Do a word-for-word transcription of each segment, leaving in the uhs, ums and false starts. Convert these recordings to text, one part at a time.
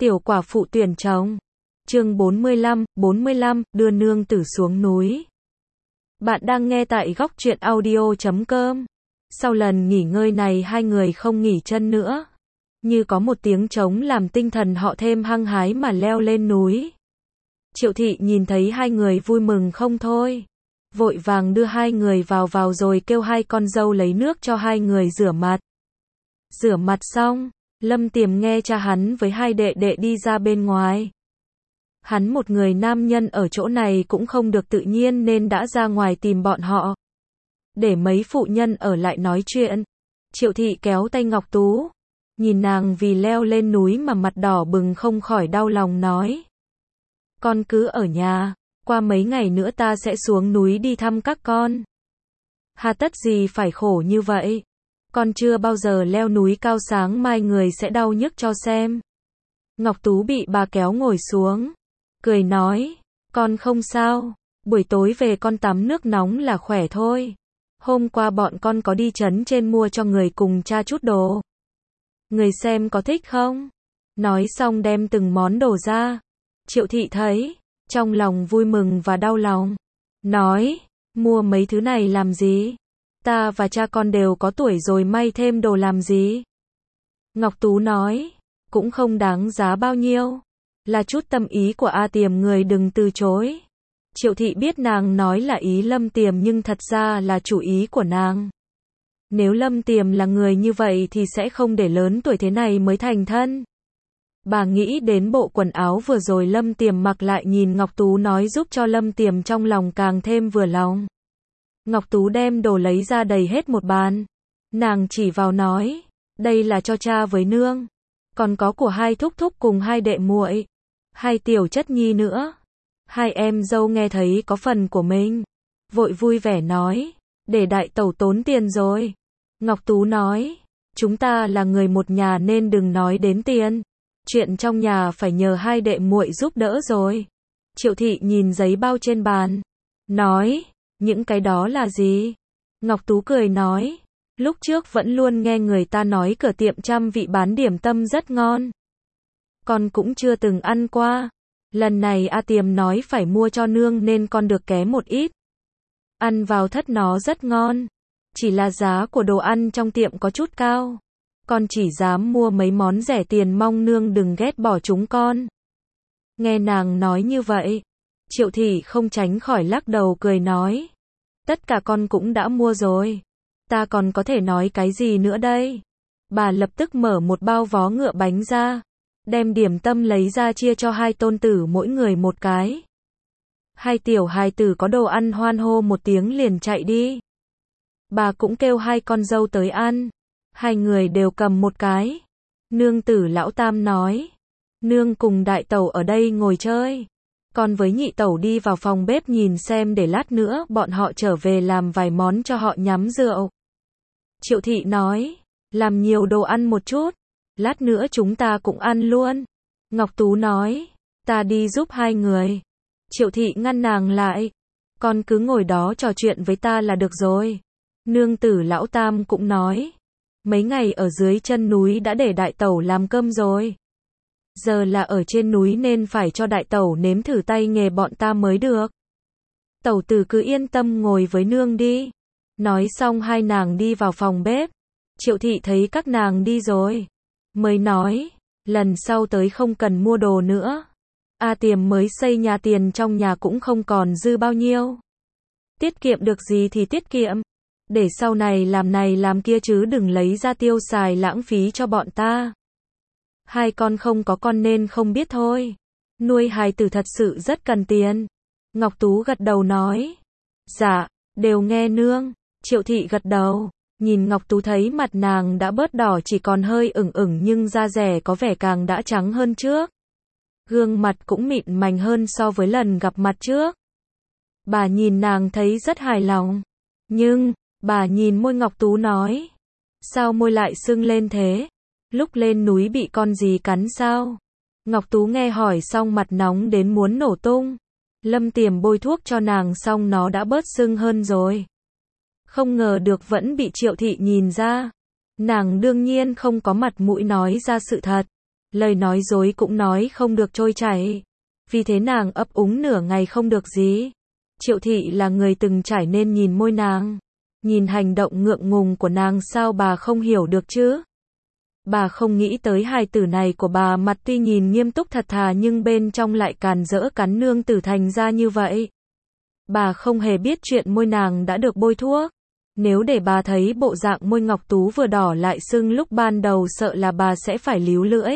Tiểu quả phụ tuyển chồng. Chương bốn mươi lăm, bốn mươi lăm, đưa nương tử xuống núi. Bạn đang nghe tại góc truyện audio chấm com. Sau lần nghỉ ngơi này hai người không nghỉ chân nữa. Như có một tiếng trống làm tinh thần họ thêm hăng hái mà leo lên núi. Triệu thị nhìn thấy hai người vui mừng không thôi. Vội vàng đưa hai người vào vào rồi kêu hai con dâu lấy nước cho hai người rửa mặt. Rửa mặt xong, Lâm Tiềm nghe cha hắn với hai đệ đệ đi ra bên ngoài. Hắn một người nam nhân ở chỗ này cũng không được tự nhiên nên đã ra ngoài tìm bọn họ. Để mấy phụ nhân ở lại nói chuyện. Triệu thị kéo tay Ngọc Tú. Nhìn nàng vì leo lên núi mà mặt đỏ bừng không khỏi đau lòng nói. Con cứ ở nhà, qua mấy ngày nữa ta sẽ xuống núi đi thăm các con. Hà tất gì phải khổ như vậy? Con chưa bao giờ leo núi cao, sáng mai người sẽ đau nhức cho xem. Ngọc Tú bị bà kéo ngồi xuống. Cười nói, con không sao, buổi tối về con tắm nước nóng là khỏe thôi. Hôm qua bọn con có đi trấn trên mua cho người cùng cha chút đồ. Người xem có thích không? Nói xong đem từng món đồ ra. Triệu thị thấy, trong lòng vui mừng và đau lòng. Nói, mua mấy thứ này làm gì? Ta và cha con đều có tuổi rồi, may thêm đồ làm gì? Ngọc Tú nói, cũng không đáng giá bao nhiêu. Là chút tâm ý của A Tiềm, người đừng từ chối. Triệu thị biết nàng nói là ý Lâm Tiềm nhưng thật ra là chủ ý của nàng. Nếu Lâm Tiềm là người như vậy thì sẽ không để lớn tuổi thế này mới thành thân. Bà nghĩ đến bộ quần áo vừa rồi Lâm Tiềm mặc lại nhìn Ngọc Tú nói giúp cho Lâm Tiềm trong lòng càng thêm vừa lòng. Ngọc Tú đem đồ lấy ra đầy hết một bàn. Nàng chỉ vào nói, đây là cho cha với nương. Còn có của hai thúc thúc cùng hai đệ muội, hai tiểu chất nhi nữa. Hai em dâu nghe thấy có phần của mình, vội vui vẻ nói, để đại tẩu tốn tiền rồi. Ngọc Tú nói, chúng ta là người một nhà nên đừng nói đến tiền. Chuyện trong nhà phải nhờ hai đệ muội giúp đỡ rồi. Triệu thị nhìn giấy bao trên bàn, nói, những cái đó là gì? Ngọc Tú cười nói, lúc trước vẫn luôn nghe người ta nói cửa tiệm trăm vị bán điểm tâm rất ngon. Con cũng chưa từng ăn qua. Lần này A Tiềm nói phải mua cho nương nên con được ké một ít. Ăn vào thất nó rất ngon. Chỉ là giá của đồ ăn trong tiệm có chút cao. Con chỉ dám mua mấy món rẻ tiền, mong nương đừng ghét bỏ chúng con. Nghe nàng nói như vậy, Triệu thị không tránh khỏi lắc đầu cười nói, tất cả con cũng đã mua rồi. Ta còn có thể nói cái gì nữa đây? Bà lập tức mở một bao vó ngựa bánh ra, đem điểm tâm lấy ra chia cho hai tôn tử mỗi người một cái. Hai tiểu hài tử có đồ ăn hoan hô một tiếng liền chạy đi. Bà cũng kêu hai con dâu tới ăn. Hai người đều cầm một cái. Nương tử lão tam nói, nương cùng đại tẩu ở đây ngồi chơi. Con với nhị tẩu đi vào phòng bếp nhìn xem để lát nữa bọn họ trở về làm vài món cho họ nhắm rượu. Triệu thị nói, làm nhiều đồ ăn một chút, lát nữa chúng ta cũng ăn luôn. Ngọc Tú nói, ta đi giúp hai người. Triệu thị ngăn nàng lại, con cứ ngồi đó trò chuyện với ta là được rồi. Nương tử lão tam cũng nói, mấy ngày ở dưới chân núi đã để đại tẩu làm cơm rồi. Giờ là ở trên núi nên phải cho đại tẩu nếm thử tay nghề bọn ta mới được. Tẩu tử cứ yên tâm ngồi với nương đi. Nói xong hai nàng đi vào phòng bếp. Triệu thị thấy các nàng đi rồi, mới nói, lần sau tới không cần mua đồ nữa. A Tiềm mới xây nhà, tiền trong nhà cũng không còn dư bao nhiêu. Tiết kiệm được gì thì tiết kiệm. Để sau này làm này làm kia chứ đừng lấy ra tiêu xài lãng phí cho bọn ta. Hai con không có con nên không biết thôi. Nuôi hài tử thật sự rất cần tiền. Ngọc Tú gật đầu nói, dạ, đều nghe nương. Triệu thị gật đầu, nhìn Ngọc Tú thấy mặt nàng đã bớt đỏ, chỉ còn hơi ửng ửng nhưng da dẻ có vẻ càng đã trắng hơn trước. Gương mặt cũng mịn màng hơn so với lần gặp mặt trước. Bà nhìn nàng thấy rất hài lòng. Nhưng, bà nhìn môi Ngọc Tú nói, sao môi lại sưng lên thế? Lúc lên núi bị con gì cắn sao? Ngọc Tú nghe hỏi xong mặt nóng đến muốn nổ tung. Lâm Tiềm bôi thuốc cho nàng xong nó đã bớt sưng hơn rồi. Không ngờ được vẫn bị Triệu thị nhìn ra. Nàng đương nhiên không có mặt mũi nói ra sự thật. Lời nói dối cũng nói không được trôi chảy. Vì thế nàng ấp úng nửa ngày không được gì. Triệu thị là người từng trải nên nhìn môi nàng. Nhìn hành động ngượng ngùng của nàng sao bà không hiểu được chứ? Bà không nghĩ tới hài tử này của bà mặt tuy nhìn nghiêm túc thật thà nhưng bên trong lại càn rỡ cắn nương tử thành ra như vậy. Bà không hề biết chuyện môi nàng đã được bôi thuốc. Nếu để bà thấy bộ dạng môi Ngọc Tú vừa đỏ lại sưng lúc ban đầu sợ là bà sẽ phải líu lưỡi.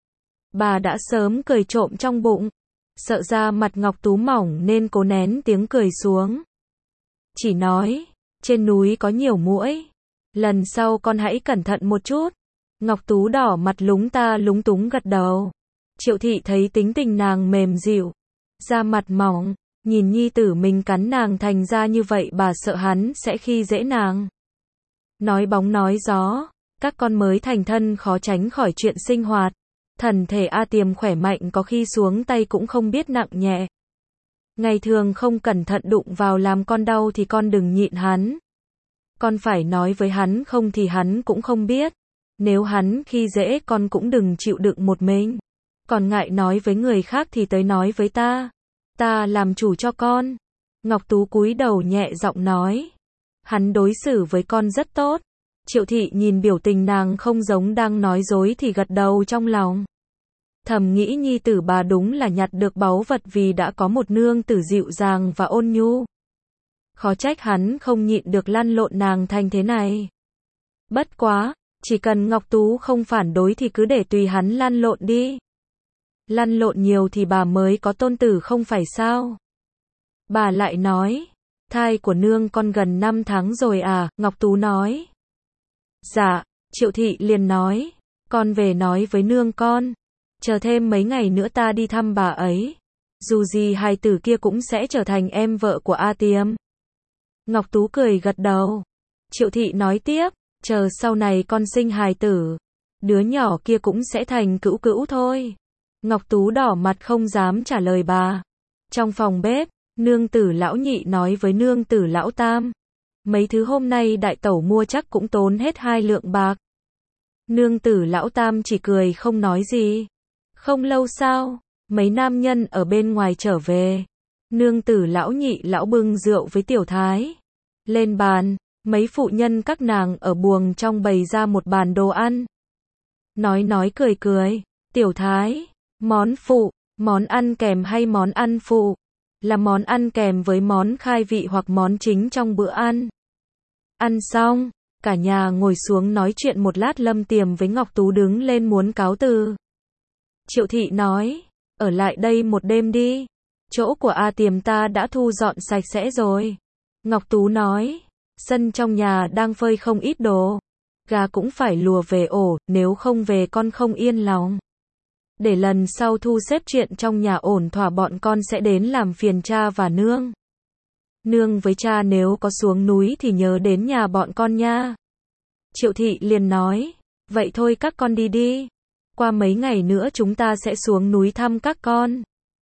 Bà đã sớm cười trộm trong bụng. Sợ ra mặt Ngọc Tú mỏng nên cố nén tiếng cười xuống. Chỉ nói, trên núi có nhiều muỗi. Lần sau con hãy cẩn thận một chút. Ngọc Tú đỏ mặt lúng ta lúng túng gật đầu. Triệu thị thấy tính tình nàng mềm dịu, da mặt mỏng, nhìn nhi tử mình cắn nàng thành ra như vậy bà sợ hắn sẽ khi dễ nàng. Nói bóng nói gió, các con mới thành thân khó tránh khỏi chuyện sinh hoạt. Thần thể A Tiềm khỏe mạnh có khi xuống tay cũng không biết nặng nhẹ. Ngày thường không cẩn thận đụng vào làm con đau thì con đừng nhịn hắn. Con phải nói với hắn không thì hắn cũng không biết. Nếu hắn khi dễ con cũng đừng chịu đựng một mình. Còn ngại nói với người khác thì tới nói với ta. Ta làm chủ cho con. Ngọc Tú cúi đầu nhẹ giọng nói. Hắn đối xử với con rất tốt. Triệu thị nhìn biểu tình nàng không giống đang nói dối thì gật đầu trong lòng. Thầm nghĩ nhi tử bà đúng là nhặt được báu vật vì đã có một nương tử dịu dàng và ôn nhu. Khó trách hắn không nhịn được lăn lộn nàng thành thế này. Bất quá, chỉ cần Ngọc Tú không phản đối thì cứ để tùy hắn lăn lộn đi. Lăn lộn nhiều thì bà mới có tôn tử không phải sao? Bà lại nói, thai của nương con gần năm tháng rồi à, Ngọc Tú nói. Dạ, Triệu thị liền nói, con về nói với nương con, chờ thêm mấy ngày nữa ta đi thăm bà ấy. Dù gì hài tử kia cũng sẽ trở thành em vợ của A Tiềm. Ngọc Tú cười gật đầu. Triệu thị nói tiếp, chờ sau này con sinh hài tử, đứa nhỏ kia cũng sẽ thành cữu cữu thôi. Ngọc Tú đỏ mặt không dám trả lời bà. Trong phòng bếp, nương tử lão nhị nói với nương tử lão tam. Mấy thứ hôm nay đại tẩu mua chắc cũng tốn hết hai lượng bạc. Nương tử lão tam chỉ cười không nói gì. Không lâu sau, mấy nam nhân ở bên ngoài trở về. Nương tử lão nhị lão bưng rượu với tiểu thái. Lên bàn, mấy phụ nhân các nàng ở buồng trong bày ra một bàn đồ ăn. Nói nói cười cười, tiểu thái, món phụ, món ăn kèm hay món ăn phụ? Là món ăn kèm với món khai vị hoặc món chính trong bữa ăn. Ăn xong, cả nhà ngồi xuống nói chuyện một lát. Lâm Tiềm với Ngọc Tú đứng lên muốn cáo từ. Triệu thị nói, ở lại đây một đêm đi. Chỗ của A Tiềm ta đã thu dọn sạch sẽ rồi. Ngọc Tú nói, sân trong nhà đang phơi không ít đồ. Gà cũng phải lùa về ổ, nếu không về con không yên lòng. Để lần sau thu xếp chuyện trong nhà ổn thỏa bọn con sẽ đến làm phiền cha và nương. Nương với cha nếu có xuống núi thì nhớ đến nhà bọn con nha. Triệu thị liền nói, vậy thôi các con đi đi. Qua mấy ngày nữa chúng ta sẽ xuống núi thăm các con.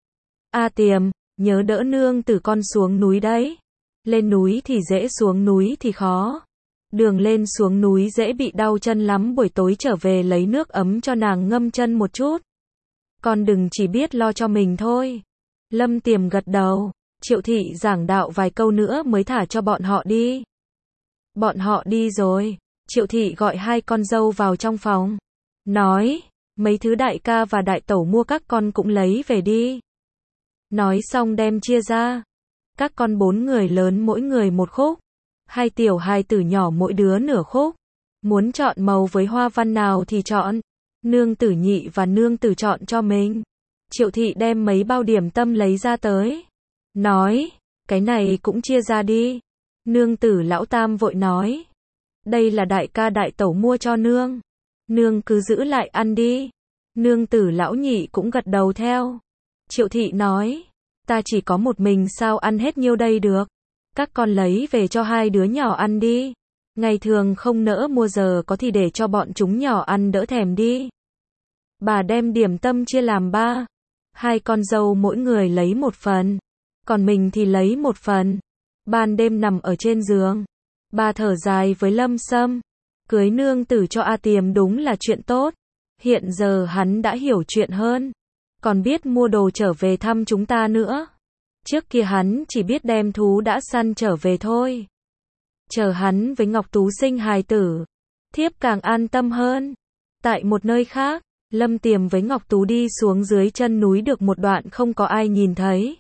A Tiềm, nhớ đỡ nương tử con xuống núi đấy. Lên núi thì dễ, xuống núi thì khó. Đường lên xuống núi dễ bị đau chân lắm, buổi tối trở về lấy nước ấm cho nàng ngâm chân một chút. Con đừng chỉ biết lo cho mình thôi. Lâm Tiềm gật đầu. Triệu thị giảng đạo vài câu nữa mới thả cho bọn họ đi. Bọn họ đi rồi. Triệu thị gọi hai con dâu vào trong phòng. Nói, mấy thứ đại ca và đại tẩu mua các con cũng lấy về đi. Nói xong đem chia ra. Các con bốn người lớn mỗi người một khúc. Hai tiểu hai tử nhỏ mỗi đứa nửa khúc. Muốn chọn màu với hoa văn nào thì chọn. Nương tử nhị và nương tử chọn cho mình. Triệu thị đem mấy bao điểm tâm lấy ra tới. Nói, cái này cũng chia ra đi. Nương tử lão tam vội nói, đây là đại ca đại tẩu mua cho nương. Nương cứ giữ lại ăn đi. Nương tử lão nhị cũng gật đầu theo. Triệu thị nói, ta chỉ có một mình sao ăn hết nhiêu đây được. Các con lấy về cho hai đứa nhỏ ăn đi. Ngày thường không nỡ mua, giờ có thì để cho bọn chúng nhỏ ăn đỡ thèm đi. Bà đem điểm tâm chia làm ba. Hai con dâu mỗi người lấy một phần. Còn mình thì lấy một phần. Ban đêm nằm ở trên giường. Bà thở dài với Lâm Sâm. Cưới nương tử cho A Tiềm đúng là chuyện tốt. Hiện giờ hắn đã hiểu chuyện hơn, còn biết mua đồ trở về thăm chúng ta nữa. Trước kia hắn chỉ biết đem thú đã săn trở về thôi. Chờ hắn với Ngọc Tú sinh hài tử, thiếp càng an tâm hơn. Tại một nơi khác, Lâm Tiềm với Ngọc Tú đi xuống dưới chân núi được một đoạn không có ai nhìn thấy.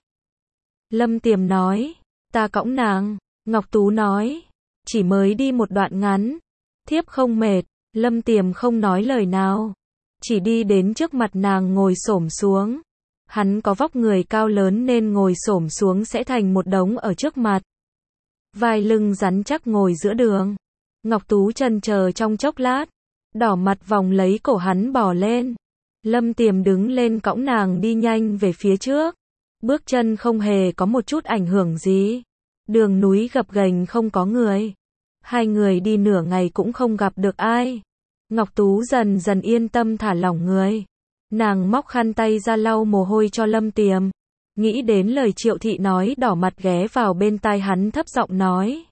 Lâm Tiềm nói, ta cõng nàng. Ngọc Tú nói, chỉ mới đi một đoạn ngắn, thiếp không mệt. Lâm Tiềm không nói lời nào, chỉ đi đến trước mặt nàng ngồi xổm xuống. Hắn có vóc người cao lớn nên ngồi xổm xuống sẽ thành một đống ở trước mặt. Vai lưng rắn chắc ngồi giữa đường. Ngọc Tú chần chờ trong chốc lát, đỏ mặt vòng lấy cổ hắn bò lên. Lâm Tiềm đứng lên cõng nàng đi nhanh về phía trước. Bước chân không hề có một chút ảnh hưởng gì. Đường núi gập ghềnh không có người. Hai người đi nửa ngày cũng không gặp được ai. Ngọc Tú dần dần yên tâm thả lỏng người. Nàng móc khăn tay ra lau mồ hôi cho Lâm Tiềm. Nghĩ đến lời Triệu Thị nói, đỏ mặt ghé vào bên tai hắn thấp giọng nói.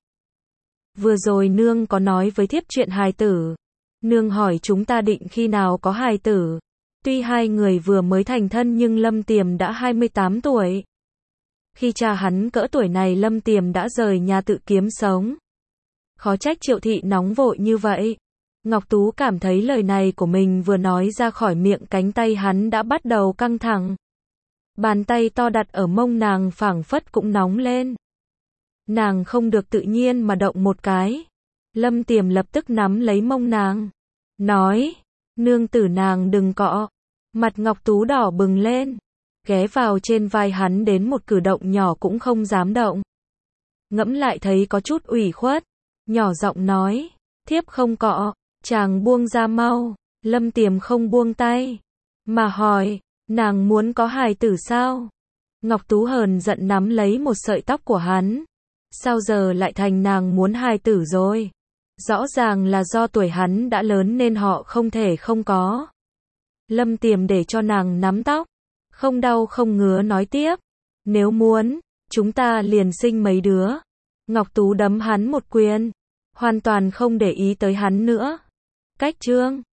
Vừa rồi nương có nói với thiếp chuyện hài tử. Nương hỏi chúng ta định khi nào có hài tử. Tuy hai người vừa mới thành thân nhưng Lâm Tiềm đã hai mươi tám tuổi. Khi cha hắn cỡ tuổi này Lâm Tiềm đã rời nhà tự kiếm sống. Khó trách Triệu Thị nóng vội như vậy. Ngọc Tú cảm thấy lời này của mình vừa nói ra khỏi miệng, cánh tay hắn đã bắt đầu căng thẳng. Bàn tay to đặt ở mông nàng phảng phất cũng nóng lên. Nàng không được tự nhiên mà động một cái. Lâm Tiềm lập tức nắm lấy mông nàng, nói, nương tử nàng đừng cọ. Mặt Ngọc Tú đỏ bừng lên, ghé vào trên vai hắn đến một cử động nhỏ cũng không dám động. Ngẫm lại thấy có chút ủy khuất, nhỏ giọng nói, thiếp không cọ. Chàng buông ra mau. Lâm Tiềm không buông tay, mà hỏi, nàng muốn có hài tử sao? Ngọc Tú hờn giận nắm lấy một sợi tóc của hắn. Sao giờ lại thành nàng muốn hài tử rồi? Rõ ràng là do tuổi hắn đã lớn nên họ không thể không có. Lâm Tiềm để cho nàng nắm tóc, không đau không ngứa nói tiếp, nếu muốn, chúng ta liền sinh mấy đứa. Ngọc Tú đấm hắn một quyền, hoàn toàn không để ý tới hắn nữa. Cách chương